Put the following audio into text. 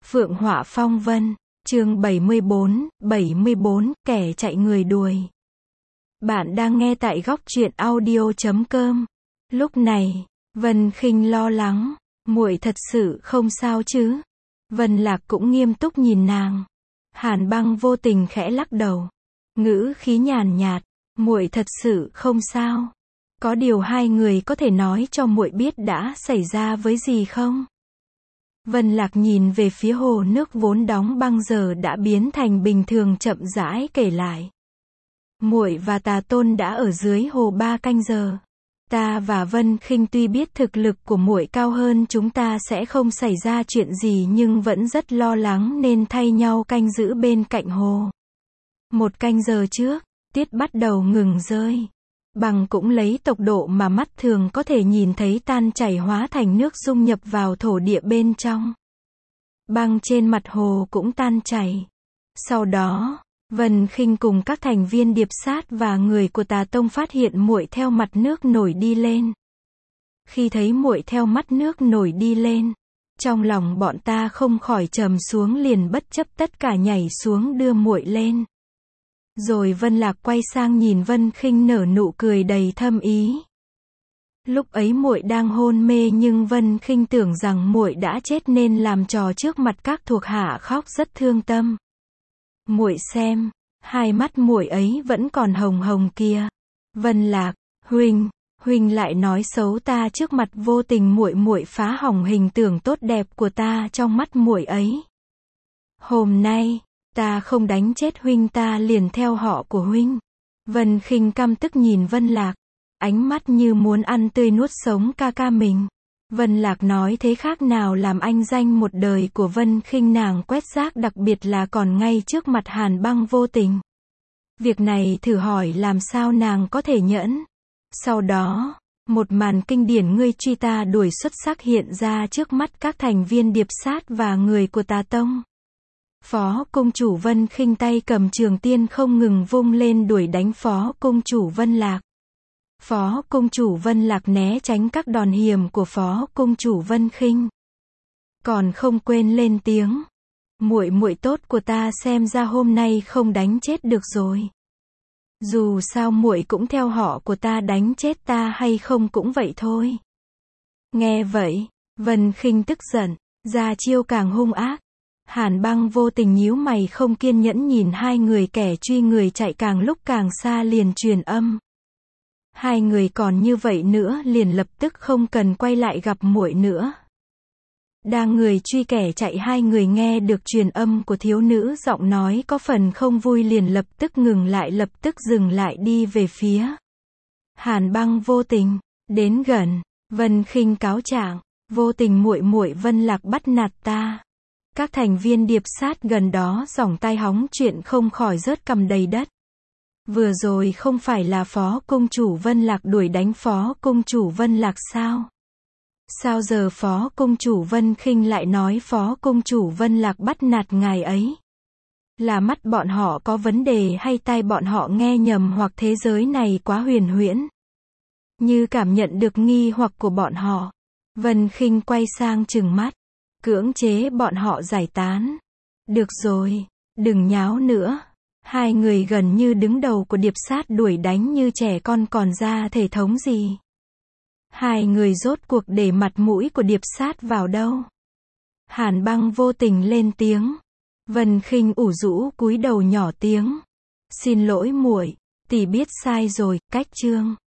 Phượng Họa Phong Vân, chương 74, kẻ chạy người đuổi. Bạn đang nghe tại góc truyện audio.com. Lúc này, Vân Khinh lo lắng, muội thật sự không sao chứ? Vân Lạc cũng nghiêm túc nhìn nàng. Hàn Băng vô tình khẽ lắc đầu, ngữ khí nhàn nhạt, muội thật sự không sao. Có điều hai người có thể nói cho muội biết đã xảy ra với gì không? Vân Lạc nhìn về phía hồ nước vốn đóng băng giờ đã biến thành bình thường chậm rãi kể lại. Muội và Tà Tôn đã ở dưới hồ 3 canh giờ. Ta và Vân Khinh tuy biết thực lực của muội cao hơn chúng ta sẽ không xảy ra chuyện gì nhưng vẫn rất lo lắng nên thay nhau canh giữ bên cạnh hồ. 1 canh giờ trước, tiết bắt đầu ngừng rơi. Băng cũng lấy tốc độ mà mắt thường có thể nhìn thấy tan chảy hóa thành nước dung nhập vào thổ địa bên trong. Băng trên mặt hồ cũng tan chảy. Sau đó, Vân Khinh cùng các thành viên điệp sát và người của Tà Tông phát hiện muội theo mặt nước nổi đi lên. Khi thấy muội theo mắt nước nổi đi lên, trong lòng bọn ta không khỏi trầm xuống liền bất chấp tất cả nhảy xuống đưa muội lên. Rồi Vân Lạc quay sang nhìn Vân Khinh nở nụ cười đầy thâm ý. Lúc ấy muội đang hôn mê nhưng Vân Khinh tưởng rằng muội đã chết nên làm trò trước mặt các thuộc hạ khóc rất thương tâm. Muội xem, hai mắt muội ấy vẫn còn hồng hồng kia. Vân Lạc, huynh lại nói xấu ta trước mặt vô tình muội phá hỏng hình tượng tốt đẹp của ta trong mắt muội ấy. Hôm nay, ta không đánh chết huynh ta liền theo họ của huynh. Vân Khinh căm tức nhìn Vân Lạc, ánh mắt như muốn ăn tươi nuốt sống ca mình. Vân Lạc nói thế khác nào làm anh danh một đời của Vân Khinh nàng quét rác đặc biệt là còn ngay trước mặt Hàn Băng vô tình. Việc này thử hỏi làm sao nàng có thể nhẫn. Sau đó, một màn kinh điển ngươi truy ta đuổi xuất sắc hiện ra trước mắt các thành viên điệp sát và người của Tà Tông. Phó công chủ Vân Khinh tay cầm trường tiên không ngừng vung lên đuổi đánh phó công chủ Vân Lạc. Phó công chủ Vân Lạc né tránh các đòn hiểm của phó công chủ Vân Khinh. Còn không quên lên tiếng. Muội tốt của ta xem ra hôm nay không đánh chết được rồi. Dù sao muội cũng theo họ của ta đánh chết ta hay không cũng vậy thôi. Nghe vậy, Vân Khinh tức giận, ra chiêu càng hung ác. Hàn Băng vô tình nhíu mày không kiên nhẫn nhìn hai người kẻ truy người chạy càng lúc càng xa liền truyền âm. Hai người còn như vậy nữa liền lập tức không cần quay lại gặp muội nữa. Đang người truy kẻ chạy hai người nghe được truyền âm của thiếu nữ giọng nói có phần không vui liền lập tức ngừng lại lập tức dừng lại đi về phía Hàn Băng vô tình, đến gần, Vân Khinh cáo trạng, vô tình muội Vân Lạc bắt nạt ta. Các thành viên điệp sát gần đó giỏng tai hóng chuyện không khỏi rớt cằm đầy đất. Vừa rồi không phải là phó công chủ Vân Lạc đuổi đánh phó công chủ Vân Lạc sao? Sao giờ phó công chủ Vân Khinh lại nói phó công chủ Vân Lạc bắt nạt ngài ấy? Là mắt bọn họ có vấn đề hay tai bọn họ nghe nhầm hoặc thế giới này quá huyền huyễn? Như cảm nhận được nghi hoặc của bọn họ, Vân Khinh quay sang trừng mắt, cưỡng chế bọn họ giải tán. Được rồi, đừng nháo nữa. Hai người gần như đứng đầu của điệp sát đuổi đánh như trẻ con còn ra thể thống gì. Hai người rốt cuộc để mặt mũi của điệp sát vào đâu. Hàn Băng vô tình lên tiếng. Vân Khinh ủ rũ cúi đầu nhỏ tiếng. Xin lỗi muội, tỷ biết sai rồi, cách chương.